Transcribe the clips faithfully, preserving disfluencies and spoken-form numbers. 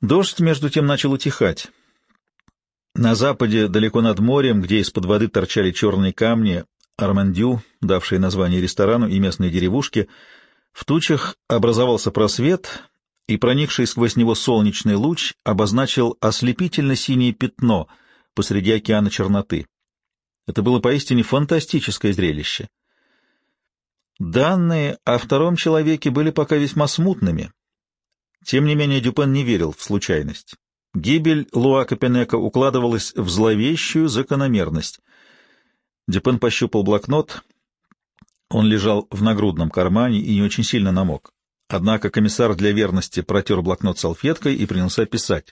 Дождь, между тем, начал утихать. На западе, далеко над морем, где из-под воды торчали черные камни, Армандю, давшие название ресторану, и местные деревушки, в тучах образовался просвет, и проникший сквозь него солнечный луч обозначил ослепительно-синее пятно посреди океана черноты. Это было поистине фантастическое зрелище. Данные о втором человеке были пока весьма смутными. Тем не менее Дюпен не верил в случайность. Гибель Луака Пенека укладывалась в зловещую закономерность. Дюпен пощупал блокнот. Он лежал в нагрудном кармане и не очень сильно намок. Однако комиссар для верности протер блокнот салфеткой и принялся писать.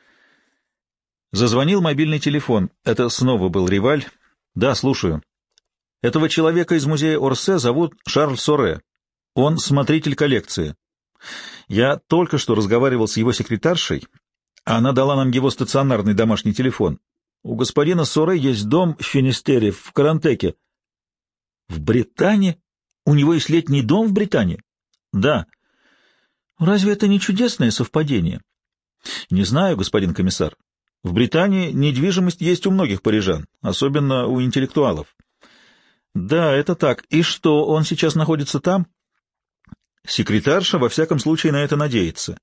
Зазвонил мобильный телефон. Это снова был Риваль. «Да, слушаю. Этого человека из музея Орсе зовут Шарль Соре. Он смотритель коллекции. Я только что разговаривал с его секретаршей, а она дала нам его стационарный домашний телефон. У господина Соре есть дом в Финистере, в Карантеке». «В Британии? У него есть летний дом в Британии?» «Да». «Разве это не чудесное совпадение?» «Не знаю, господин комиссар. В Британии недвижимость есть у многих парижан, особенно у интеллектуалов». «Да, это так. И что, он сейчас находится там?» «Секретарша, во всяком случае, на это надеется».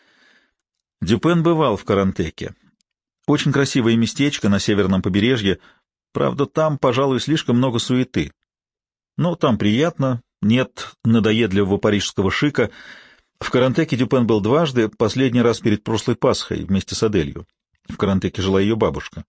Дюпен бывал в Карантеке. Очень красивое местечко на северном побережье. Правда, там, пожалуй, слишком много суеты. Но там приятно, нет надоедливого парижского шика. В Карантеке Дюпен был дважды, последний раз перед прошлой Пасхой вместе с Аделью. В Карантеке жила ее бабушка.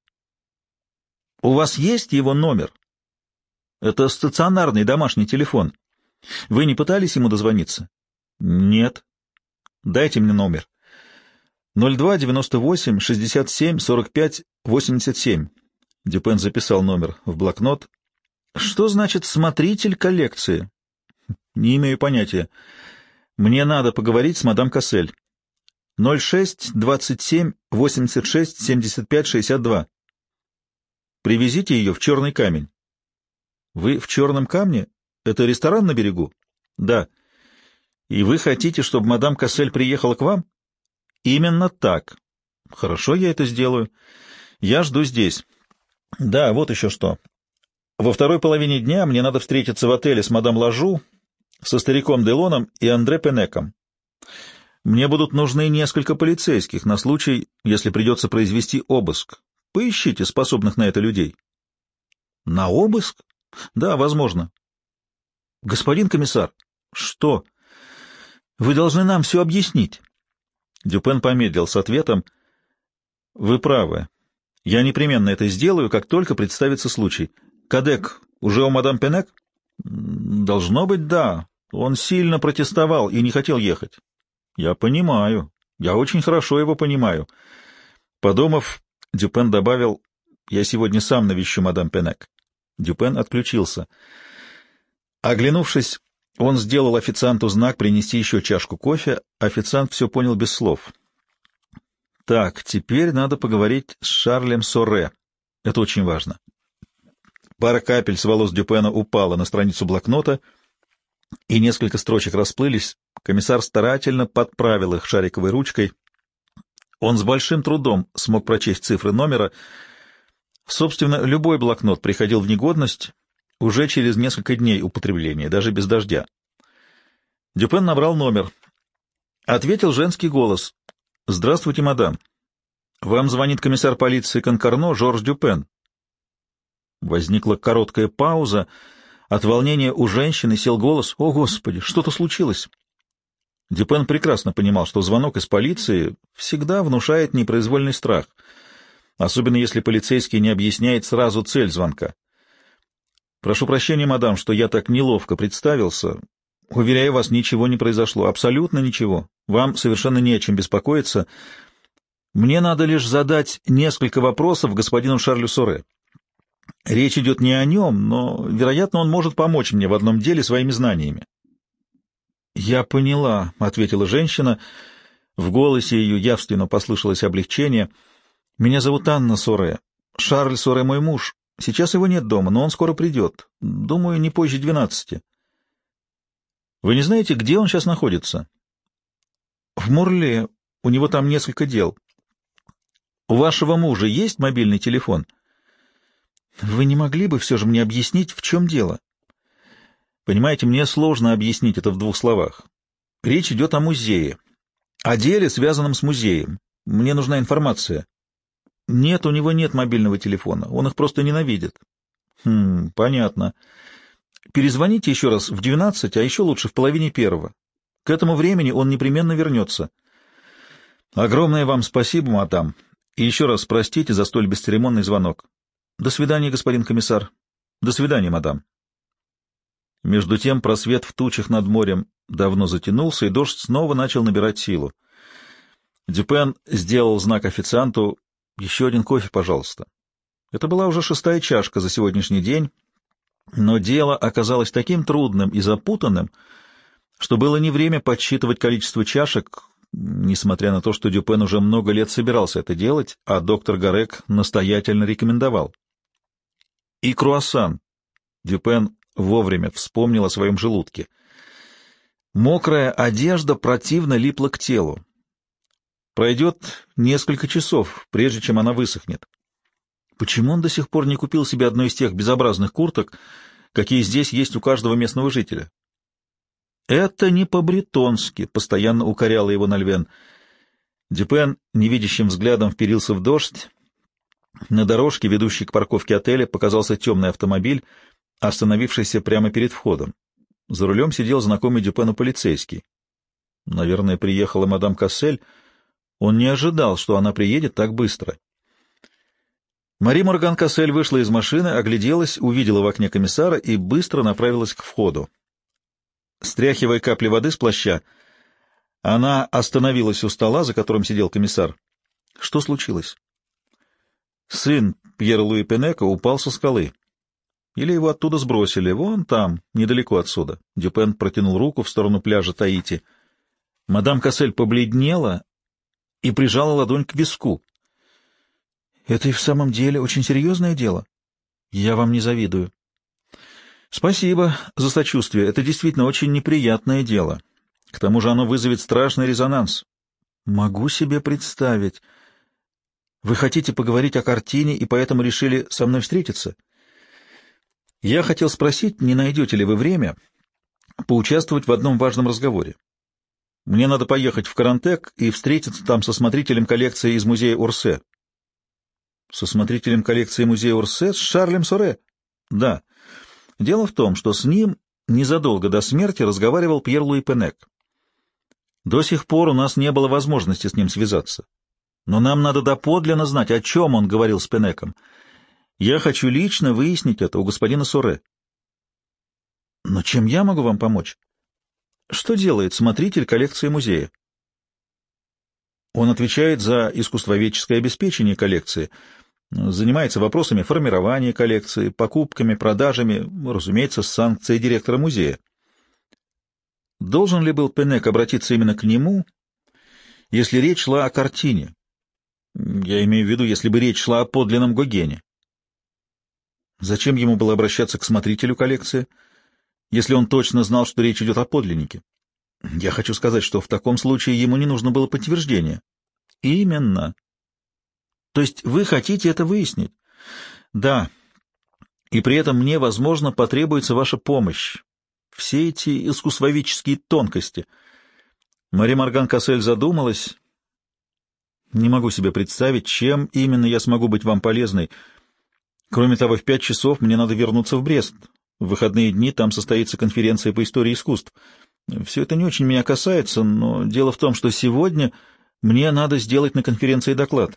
«У вас есть его номер?» «Это стационарный домашний телефон. Вы не пытались ему дозвониться?» «Нет». «Дайте мне номер». ноль два девяносто восемь шестьдесят семь сорок пять восемьдесят семь. Дюпен записал номер в блокнот. «Что значит смотритель коллекции?» «Не имею понятия. Мне надо поговорить с мадам Кассель. ноль шесть двадцать семь восемьдесят шесть семьдесят пять шестьдесят два. Привезите ее в Черный камень». «Вы в Черном камне? Это ресторан на берегу?» «Да». «И вы хотите, чтобы мадам Кассель приехала к вам?» «Именно так». «Хорошо, я это сделаю. Я жду здесь». «Да, вот еще что. Во второй половине дня мне надо встретиться в отеле с мадам Лажу, со стариком Делоном и Андре Пенеком. Мне будут нужны несколько полицейских на случай, если придется произвести обыск. Поищите способных на это людей». «На обыск?» «Да, возможно». «Господин комиссар». «Что?» «Вы должны нам все объяснить». Дюпен помедлил с ответом. «Вы правы. Я непременно это сделаю, как только представится случай. Кадек уже у мадам Пенек?» «Должно быть, да. Он сильно протестовал и не хотел ехать». «Я понимаю. Я очень хорошо его понимаю». Подумав, Дюпен добавил: «Я сегодня сам навещу мадам Пенек». Дюпен отключился. Оглянувшись, он сделал официанту знак принести еще чашку кофе. Официант все понял без слов. «Так, теперь надо поговорить с Шарлем Соре. Это очень важно». Пара капель с волос Дюпена упала на страницу блокнота, и несколько строчек расплылись. Комиссар старательно подправил их шариковой ручкой. Он с большим трудом смог прочесть цифры номера. Собственно, любой блокнот приходил в негодность уже через несколько дней употребления, даже без дождя. Дюпен набрал номер. Ответил женский голос. «Здравствуйте, мадам. Вам звонит комиссар полиции Конкарно Жорж Дюпен». Возникла короткая пауза. От волнения у женщины сел голос. «О, Господи, что-то случилось!» Дюпен прекрасно понимал, что звонок из полиции всегда внушает непроизвольный страх, особенно если полицейский не объясняет сразу цель звонка. «Прошу прощения, мадам, что я так неловко представился. Уверяю вас, ничего не произошло, абсолютно ничего. Вам совершенно не о чем беспокоиться. Мне надо лишь задать несколько вопросов господину Шарлю Соре. Речь идет не о нем, но, вероятно, он может помочь мне в одном деле своими знаниями». «Я поняла», — ответила женщина. В голосе ее явственно послышалось облегчение. «Меня зовут Анна Соре. Шарль Соре мой муж. Сейчас его нет дома, но он скоро придет. Думаю, не позже двенадцати». «Вы не знаете, где он сейчас находится?» «В Мурле. У него там несколько дел. У вашего мужа есть мобильный телефон? Вы не могли бы все же мне объяснить, в чем дело? Понимаете, мне сложно объяснить это в двух словах. Речь идет о музее, о деле, связанном с музеем. Мне нужна информация. Нет, у него нет мобильного телефона, он их просто ненавидит. Хм, понятно. Перезвоните еще раз в двенадцать, а еще лучше в половине первого. К этому времени он непременно вернется. Огромное вам спасибо, мадам. И еще раз простите за столь бесцеремонный звонок. До свидания, господин комиссар. До свидания, мадам. Между тем просвет в тучах над морем давно затянулся, и дождь снова начал набирать силу. Дюпен сделал знак официанту: «Еще один кофе, пожалуйста». Это была уже шестая чашка за сегодняшний день, но дело оказалось таким трудным и запутанным, что было не время подсчитывать количество чашек, несмотря на то, что Дюпен уже много лет собирался это делать, а доктор Гарек настоятельно рекомендовал. И круассан. Дюпен вовремя вспомнил о своем желудке. Мокрая одежда противно липла к телу. Пройдет несколько часов, прежде чем она высохнет. Почему он до сих пор не купил себе одной из тех безобразных курток, какие здесь есть у каждого местного жителя? Это не по-бретонски, постоянно укоряла его Нальвен. Дюпен невидящим взглядом вперился в дождь. На дорожке, ведущей к парковке отеля, показался темный автомобиль, остановившийся прямо перед входом. За рулем сидел знакомый Дюпену полицейский. Наверное, приехала мадам Кассель. Он не ожидал, что она приедет так быстро. Мари Морган Кассель вышла из машины, огляделась, увидела в окне комиссара и быстро направилась к входу. Стряхивая капли воды с плаща, она остановилась у стола, за которым сидел комиссар. Что случилось? Сын Пьера-Луи Пенека упал со скалы. Или его оттуда сбросили, вон там, недалеко отсюда. Дюпен протянул руку в сторону пляжа Таити. Мадам Кассель побледнела и прижала ладонь к виску. — Это и в самом деле очень серьезное дело. Я вам не завидую. — Спасибо за сочувствие. Это действительно очень неприятное дело. К тому же оно вызовет страшный резонанс. — Могу себе представить. Вы хотите поговорить о картине и поэтому решили со мной встретиться? Я хотел спросить, не найдете ли вы время поучаствовать в одном важном разговоре. Мне надо поехать в Карантек и встретиться там со смотрителем коллекции из музея Орсе. Со смотрителем коллекции музея Орсе? С Шарлем Соре? Да. Дело в том, что с ним незадолго до смерти разговаривал Пьер-Луи Пенек. До сих пор у нас не было возможности с ним связаться. Но нам надо доподлинно знать, о чем он говорил с Пенеком. Я хочу лично выяснить это у господина Соре. Но чем я могу вам помочь? Что делает смотритель коллекции музея? Он отвечает за искусствоведческое обеспечение коллекции, занимается вопросами формирования коллекции, покупками, продажами, разумеется, с санкцией директора музея. Должен ли был Пенек обратиться именно к нему, если речь шла о картине? Я имею в виду, если бы речь шла о подлинном Гогене. Зачем ему было обращаться к смотрителю коллекции, если он точно знал, что речь идет о подлиннике? Я хочу сказать, что в таком случае ему не нужно было подтверждение. Именно. То есть вы хотите это выяснить? Да. И при этом мне, возможно, потребуется ваша помощь. Все эти искусствоведческие тонкости. Мари Морган Кассель задумалась. Не могу себе представить, чем именно я смогу быть вам полезной. Кроме того, в пять часов мне надо вернуться в Брест. В выходные дни там состоится конференция по истории искусств. Все это не очень меня касается, но дело в том, что сегодня мне надо сделать на конференции доклад.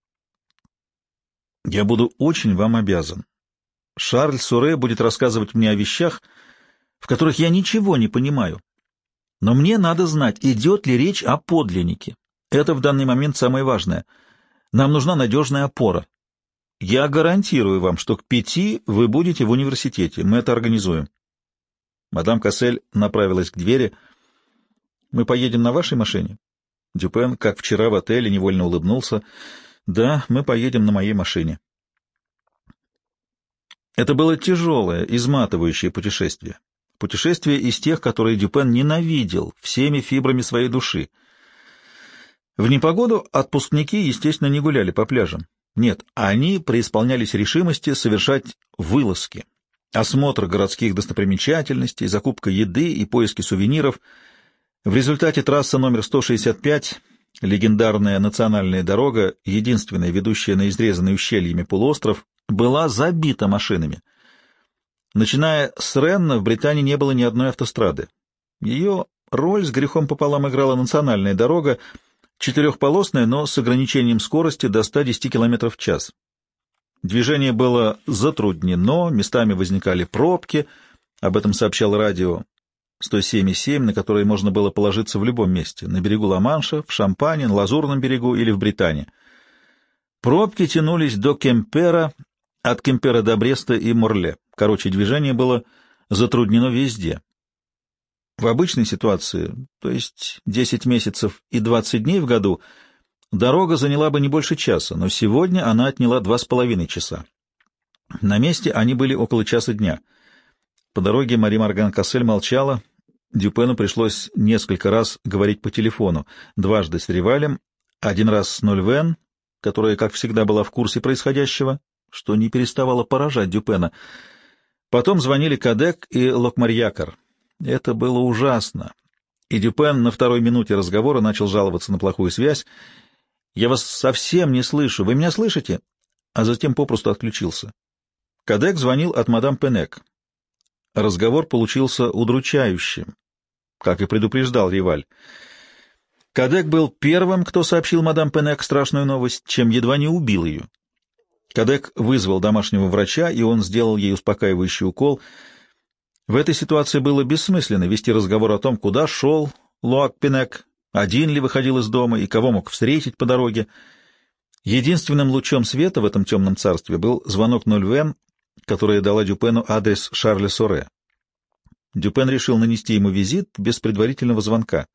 Я буду очень вам обязан. Шарль Соре будет рассказывать мне о вещах, в которых я ничего не понимаю. Но мне надо знать, идет ли речь о подлиннике. Это в данный момент самое важное. Нам нужна надежная опора. Я гарантирую вам, что к пяти вы будете в университете. Мы это организуем. Мадам Кассель направилась к двери. Мы поедем на вашей машине? Дюпен, как вчера в отеле, невольно улыбнулся. Да, мы поедем на моей машине. Это было тяжелое, изматывающее путешествие. Путешествие из тех, которые Дюпен ненавидел всеми фибрами своей души. В непогоду отпускники, естественно, не гуляли по пляжам. Нет, они преисполнялись решимости совершать вылазки, осмотр городских достопримечательностей, закупка еды и поиски сувениров. В результате трасса номер сто шестьдесят пять, легендарная национальная дорога, единственная ведущая на изрезанный ущельями полуостров, была забита машинами. Начиная с Ренна в Британии не было ни одной автострады. Ее роль с грехом пополам играла национальная дорога, четырехполосная, но с ограничением скорости до ста десяти километров в час. Движение было затруднено, местами возникали пробки, об этом сообщал радио сто семь и семь, на которое можно было положиться в любом месте, на берегу Ла-Манша, в Шампане, на Лазурном берегу или в Британии. Пробки тянулись до Кемпера, от Кемпера до Бреста и Морле. Короче, движение было затруднено везде. В обычной ситуации, то есть десять месяцев и двадцать дней в году, дорога заняла бы не больше часа, но сегодня она отняла два с половиной часа. На месте они были около часа дня. По дороге Мари Морган Кассель молчала. Дюпену пришлось несколько раз говорить по телефону, дважды с Ривалем, один раз с Нольвен, которая, как всегда, была в курсе происходящего, что не переставало поражать Дюпена. Потом звонили Кадек и Локмарьякар. Это было ужасно. И Дюпен на второй минуте разговора начал жаловаться на плохую связь. «Я вас совсем не слышу. Вы меня слышите?» А затем попросту отключился. Кадек звонил от мадам Пенек. Разговор получился удручающим, как и предупреждал Риваль. Кадек был первым, кто сообщил мадам Пенек страшную новость, чем едва не убил ее. Кадек вызвал домашнего врача, и он сделал ей успокаивающий укол. В этой ситуации было бессмысленно вести разговор о том, куда шел Лоак Пенек, один ли выходил из дома и кого мог встретить по дороге. Единственным лучом света в этом темном царстве был звонок Нольвен, которая дала Дюпену адрес Шарля Соре. Дюпен решил нанести ему визит без предварительного звонка.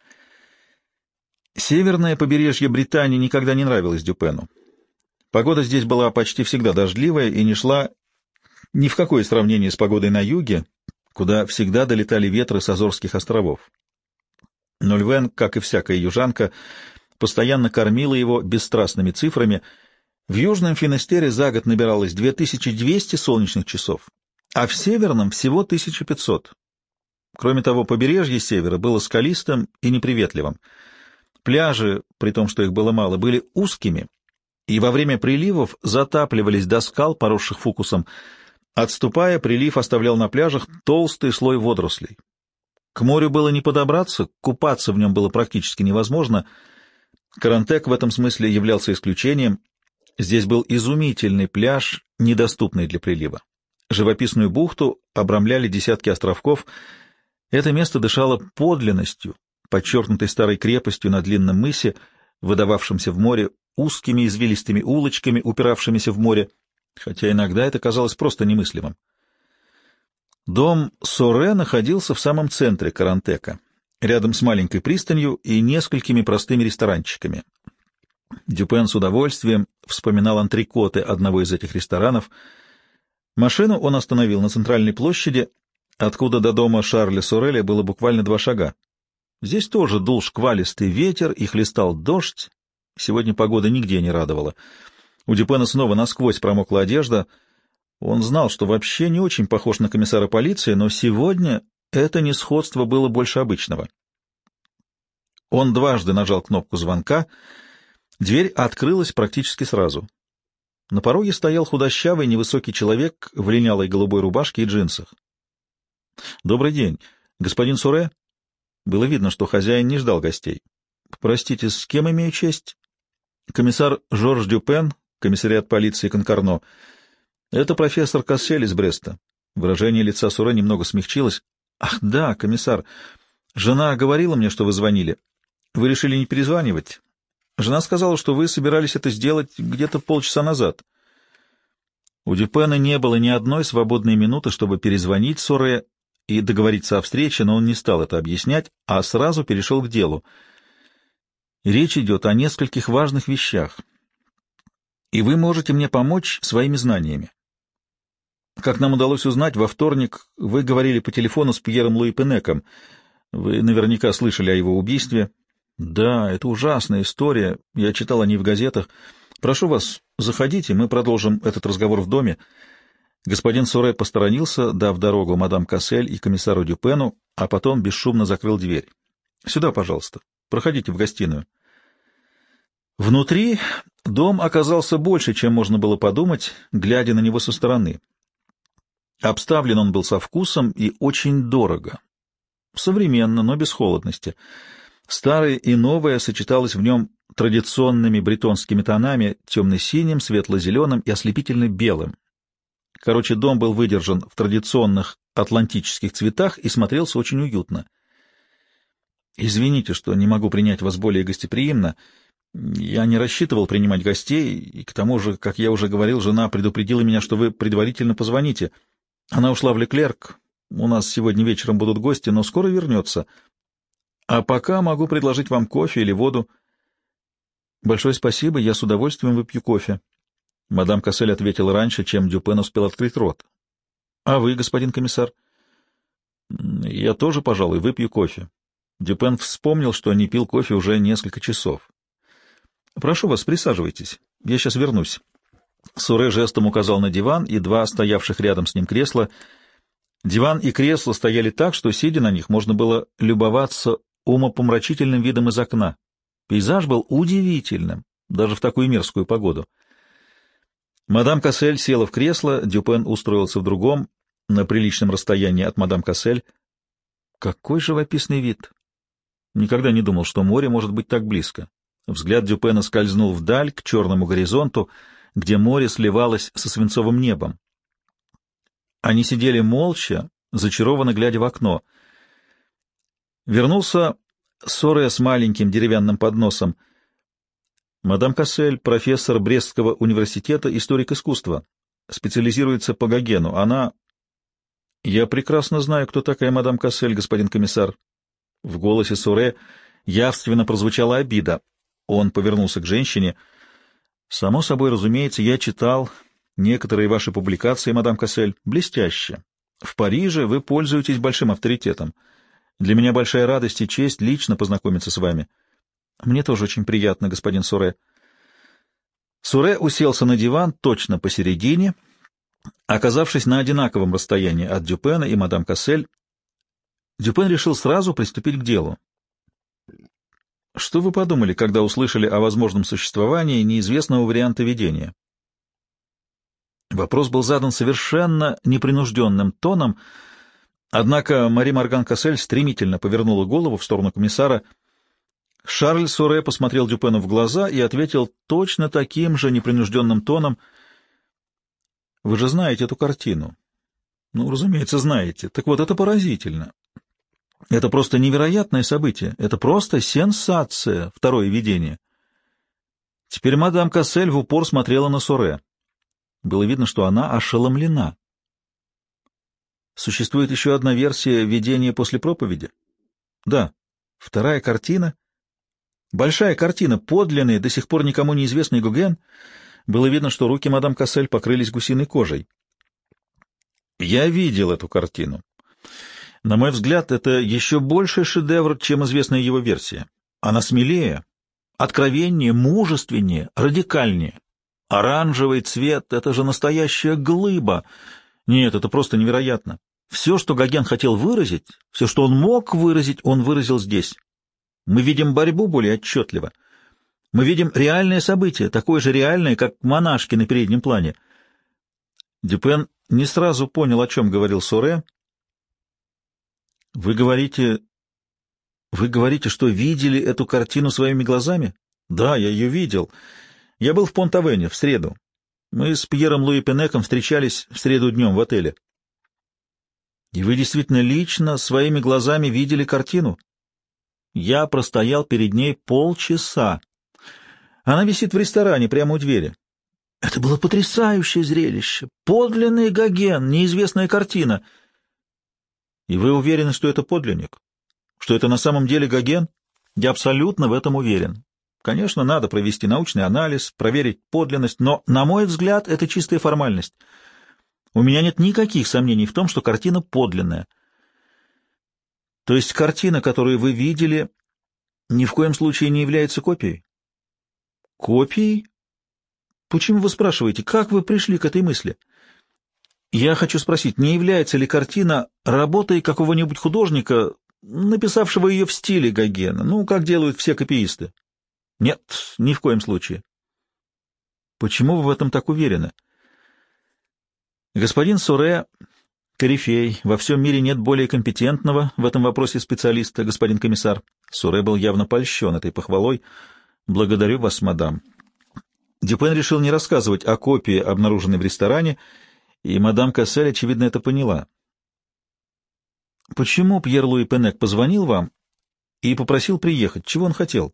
Северное побережье Британии никогда не нравилось Дюпену. Погода здесь была почти всегда дождливая и не шла ни в какое сравнение с погодой на юге, куда всегда долетали ветры с Азорских островов. Нольвен, как и всякая южанка, постоянно кормила его бесстрастными цифрами. В южном Финистере за год набиралось две тысячи двести солнечных часов, а в северном всего тысяча пятьсот. Кроме того, побережье севера было скалистым и неприветливым. Пляжи, при том, что их было мало, были узкими, и во время приливов затапливались до скал, поросших фукусом. Отступая, прилив оставлял на пляжах толстый слой водорослей. К морю было не подобраться, купаться в нем было практически невозможно. Карантек в этом смысле являлся исключением. Здесь был изумительный пляж, недоступный для прилива. Живописную бухту обрамляли десятки островков. Это место дышало подлинностью, подчеркнутой старой крепостью на длинном мысе, выдававшемся в море, узкими извилистыми улочками, упиравшимися в море, хотя иногда это казалось просто немыслимым. Дом Соре находился в самом центре Карантека, рядом с маленькой пристанью и несколькими простыми ресторанчиками. Дюпен с удовольствием вспоминал антрикоты одного из этих ресторанов. Машину он остановил на центральной площади, откуда до дома Шарля Сореля было буквально два шага. Здесь тоже дул шквалистый ветер и хлестал дождь. Сегодня погода нигде не радовала. У Дюпена снова насквозь промокла одежда. Он знал, что вообще не очень похож на комиссара полиции, но сегодня это несходство было больше обычного. Он дважды нажал кнопку звонка. Дверь открылась практически сразу. На пороге стоял худощавый невысокий человек в линялой голубой рубашке и джинсах. «Добрый день. Господин Соре?» Было видно, что хозяин не ждал гостей. «Простите, с кем имею честь?» «Комиссар Жорж Дюпен, комиссариат полиции Конкарно. Это профессор Кассель из Бреста». Выражение лица Соре немного смягчилось. «Ах, да, комиссар. Жена говорила мне, что вы звонили. Вы решили не перезванивать? Жена сказала, что вы собирались это сделать где-то полчаса назад». У Дюпена не было ни одной свободной минуты, чтобы перезвонить Соре и договориться о встрече, но он не стал это объяснять, а сразу перешел к делу. «Речь идет о нескольких важных вещах, и вы можете мне помочь своими знаниями. Как нам удалось узнать, во вторник вы говорили по телефону с Пьером Луи Пенеком. Вы наверняка слышали о его убийстве. Да, это ужасная история. Я читал о ней в газетах. Прошу вас, заходите, мы продолжим этот разговор в доме. Господин Соре посторонился, дав дорогу мадам Кассель и комиссару Дюпену, а потом бесшумно закрыл дверь. Сюда, пожалуйста. Проходите в гостиную. Внутри дом оказался больше, чем можно было подумать, глядя на него со стороны. Обставлен он был со вкусом и очень дорого. Современно, но без холодности. Старое и новое сочеталось в нем традиционными бретонскими тонами, темно-синим, светло-зеленым и ослепительно-белым. Короче, дом был выдержан в традиционных атлантических цветах и смотрелся очень уютно. «Извините, что не могу принять вас более гостеприимно. Я не рассчитывал принимать гостей, и к тому же, как я уже говорил, жена предупредила меня, что вы предварительно позвоните. Она ушла в Леклерк. У нас сегодня вечером будут гости, но скоро вернется. А пока могу предложить вам кофе или воду». «Большое спасибо, я с удовольствием выпью кофе». Мадам Кассель ответила раньше, чем Дюпен успел открыть рот. «А вы, господин комиссар?» «Я тоже, пожалуй, выпью кофе». Дюпен вспомнил, что не пил кофе уже несколько часов. «Прошу вас, присаживайтесь. Я сейчас вернусь». Соре жестом указал на диван и два стоявших рядом с ним кресла. Диван и кресло стояли так, что, сидя на них, можно было любоваться умопомрачительным видом из окна. Пейзаж был удивительным, даже в такую мерзкую погоду. Мадам Кассель села в кресло, Дюпен устроился в другом, на приличном расстоянии от мадам Кассель. Какой живописный вид! Никогда не думал, что море может быть так близко. Взгляд Дюпена скользнул вдаль, к черному горизонту, где море сливалось со свинцовым небом. Они сидели молча, зачарованно глядя в окно. Вернулся Соре с маленьким деревянным подносом. Мадам Кассель, профессор Брестского университета, историк искусства, специализируется по Гогену. Она... Я прекрасно знаю, кто такая мадам Кассель, господин комиссар. В голосе Соре явственно прозвучала обида. Он повернулся к женщине. Само собой, разумеется, я читал некоторые ваши публикации, мадам Кассель. Блестяще. В Париже вы пользуетесь большим авторитетом. Для меня большая радость и честь лично познакомиться с вами. Мне тоже очень приятно, господин Соре. Соре уселся на диван точно посередине, оказавшись на одинаковом расстоянии от Дюпена и мадам Кассель. Дюпен решил сразу приступить к делу. Что вы подумали, когда услышали о возможном существовании неизвестного варианта видения? Вопрос был задан совершенно непринужденным тоном, однако Мари Морган Кассель стремительно повернула голову в сторону комиссара. Шарль Соре посмотрел Дюпену в глаза и ответил точно таким же непринужденным тоном. «Вы же знаете эту картину?» «Ну, разумеется, знаете. Так вот, это поразительно. Это просто невероятное событие. Это просто сенсация, второе видение». Теперь мадам Кассель в упор смотрела на Соре. Было видно, что она ошеломлена. Существует еще одна версия видения после проповеди? Да. Вторая картина. Большая картина, подлинный, до сих пор никому неизвестный Гоген. Было видно, что руки мадам Кассель покрылись гусиной кожей. Я видел эту картину. На мой взгляд, это еще больше шедевр, чем известная его версия. Она смелее, откровеннее, мужественнее, радикальнее. Оранжевый цвет — это же настоящая глыба. Нет, это просто невероятно. Все, что Гоген хотел выразить, все, что он мог выразить, он выразил здесь. Мы видим борьбу более отчетливо. Мы видим реальное событие, такое же реальное, как монашки на переднем плане. Дюпен не сразу понял, о чем говорил Соре. Вы говорите... Вы говорите, что видели эту картину своими глазами? Да, я ее видел. Я был в Понт-Авене в среду. Мы с Пьером Луи Пенеком встречались в среду днем в отеле. И вы действительно лично своими глазами видели картину? Я простоял перед ней полчаса. Она висит в ресторане прямо у двери. Это было потрясающее зрелище. Подлинный Гоген, неизвестная картина. И вы уверены, что это подлинник? Что это на самом деле Гоген? Я абсолютно в этом уверен. Конечно, надо провести научный анализ, проверить подлинность, но, на мой взгляд, это чистая формальность. У меня нет никаких сомнений в том, что картина подлинная. То есть картина, которую вы видели, Ни в коем случае не является копией. Копией? Почему вы спрашиваете? Как вы пришли к этой мысли? Я хочу спросить, не является ли картина работой какого-нибудь художника, написавшего ее в стиле Гогена, ну, как делают все копиисты? Нет, ни в коем случае. Почему вы в этом так уверены? Господин Соре — корифей, во всем мире нет более компетентного в этом вопросе специалиста, господин комиссар. Соре был явно польщен этой похвалой. Благодарю вас, мадам. Дюпен решил не рассказывать о копии, обнаруженной в ресторане, и мадам Кассель, очевидно, это поняла. Почему Пьер-Луи Пенек позвонил вам и попросил приехать? Чего он хотел?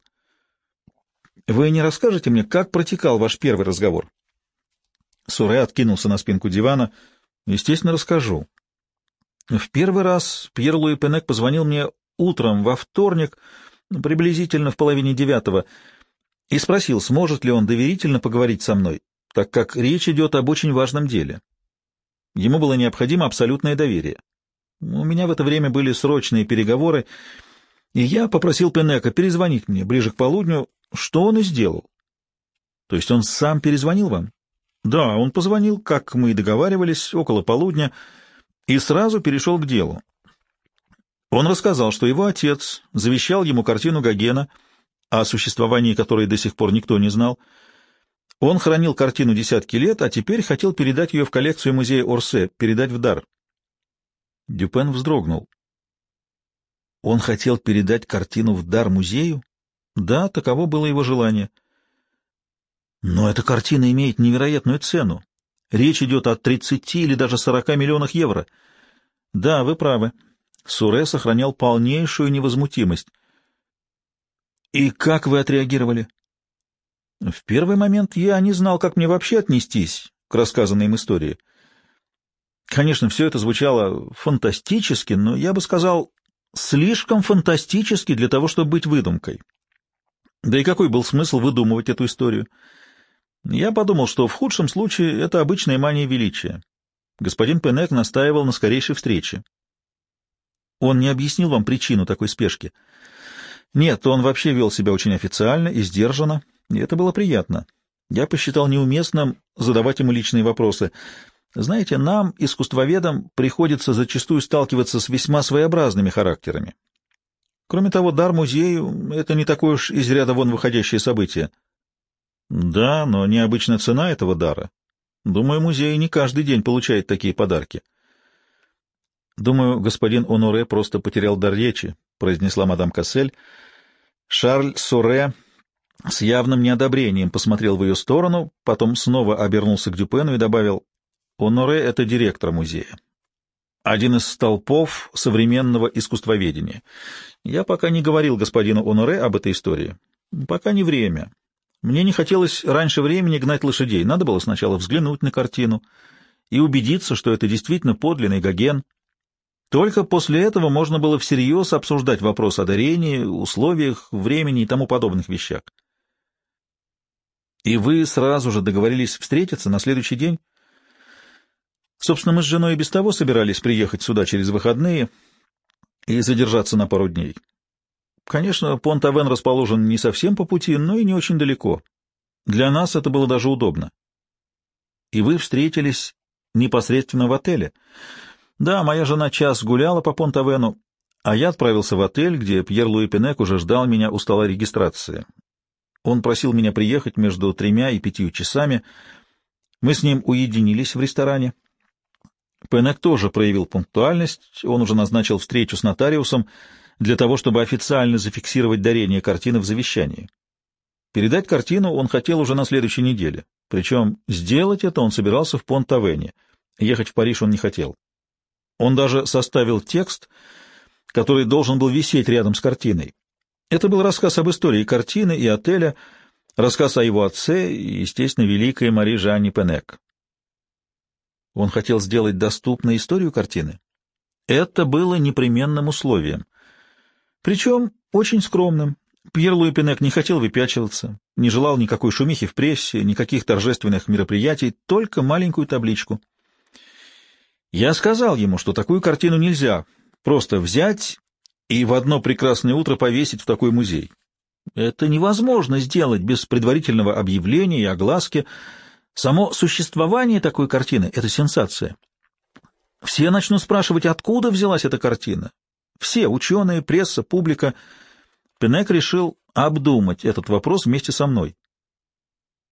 Вы не расскажете мне, как протекал ваш первый разговор? Соре откинулся на спинку дивана. Естественно, расскажу. В первый раз Пьер-Луи Пенек позвонил мне утром во вторник, приблизительно в половине девятого, и спросил, сможет ли он доверительно поговорить со мной, так как речь идет об очень важном деле. Ему было необходимо абсолютное доверие. У меня в это время были срочные переговоры, и я попросил Пенека перезвонить мне ближе к полудню, что он и сделал. То есть он сам перезвонил вам? Да, он позвонил, как мы и договаривались, около полудня, и сразу перешел к делу. Он рассказал, что его отец завещал ему картину Гогена, о существовании которой до сих пор никто не знал. Он хранил картину десятки лет, а теперь хотел передать ее в коллекцию музея Орсе, передать в дар. Дюпен вздрогнул. Он хотел передать картину в дар музею? Да, таково было его желание. Но эта картина имеет невероятную цену. Речь идет о тридцати или даже сорока миллионах евро. Да, вы правы. Соре сохранял полнейшую невозмутимость. И как вы отреагировали? В первый момент я не знал, как мне вообще отнестись к рассказанной им истории. Конечно, все это звучало фантастически, но я бы сказал, слишком фантастически для того, чтобы быть выдумкой. Да и какой был смысл выдумывать эту историю? Я подумал, что в худшем случае это обычная мания величия. Господин Пенек настаивал на скорейшей встрече. Он не объяснил вам причину такой спешки? Нет, он вообще вел себя очень официально и сдержанно, и это было приятно. Я посчитал неуместным задавать ему личные вопросы. Знаете, нам, искусствоведам, приходится зачастую сталкиваться с весьма своеобразными характерами. Кроме того, дар музею — это не такое уж из ряда вон выходящее событие. Да, но необычна цена этого дара. Думаю, музей не каждый день получает такие подарки. Думаю, господин Оноре просто потерял дар речи, произнесла мадам Кассель. Шарль Соре с явным неодобрением посмотрел в ее сторону, потом снова обернулся к Дюпену и добавил: Оноре — это директор музея. Один из столпов современного искусствоведения. Я пока не говорил господину Оноре об этой истории. Пока не время. Мне не хотелось раньше времени гнать лошадей. Надо было сначала взглянуть на картину и убедиться, что это действительно подлинный Гоген. Только после этого можно было всерьез обсуждать вопрос о дарении, условиях, времени и тому подобных вещах. И вы сразу же договорились встретиться на следующий день? Собственно, мы с женой и без того собирались приехать сюда через выходные и задержаться на пару дней. Конечно, Понт-Авен расположен не совсем по пути, но и не очень далеко. Для нас это было даже удобно. И вы встретились непосредственно в отеле? Да, моя жена час гуляла по Понт-Авену, а я отправился в отель, где Пьер-Луи Пенек уже ждал меня у стола регистрации. Он просил меня приехать между тремя и пятью часами. Мы с ним уединились в ресторане. Пенек тоже проявил пунктуальность, он уже назначил встречу с нотариусом для того, чтобы официально зафиксировать дарение картины в завещании. Передать картину он хотел уже на следующей неделе, причем сделать это он собирался в Понт-Авене, ехать в Париж он не хотел. Он даже составил текст, который должен был висеть рядом с картиной. Это был рассказ об истории картины и отеля, рассказ о его отце и, естественно, великой Мари Жанне Пенек. Он хотел сделать доступной историю картины. Это было непременным условием. Причем очень скромным. Пьер-Луи Пенек не хотел выпячиваться, не желал никакой шумихи в прессе, никаких торжественных мероприятий, только маленькую табличку. Я сказал ему, что такую картину нельзя просто взять и в одно прекрасное утро повесить в такой музей. Это невозможно сделать без предварительного объявления и огласки. Само существование такой картины — это сенсация. Все начнут спрашивать, откуда взялась эта картина. Все — ученые, пресса, публика. Пенек решил обдумать этот вопрос вместе со мной.